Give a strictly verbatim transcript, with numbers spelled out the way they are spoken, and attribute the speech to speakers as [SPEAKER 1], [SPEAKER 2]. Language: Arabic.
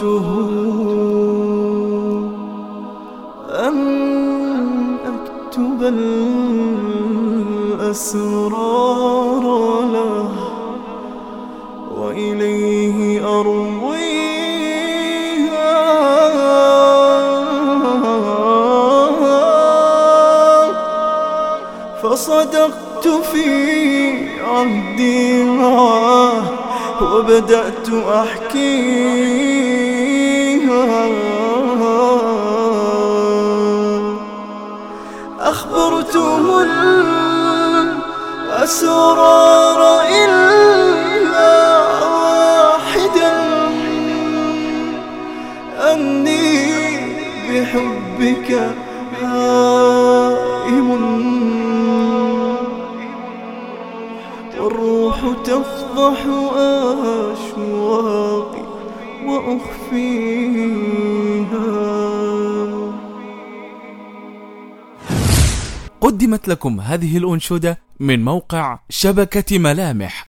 [SPEAKER 1] أحببته أن أكتب الأسرار له وإليه أرويها، فصدقت في عهدي معه وبدأت أحكيها. أخبرته الأسرار إلا واحدا، أني بحبك هائم والروح تفضح أشواقي وأخفيها.
[SPEAKER 2] قدمت لكم هذه الأنشودة من موقع شبكة ملامح.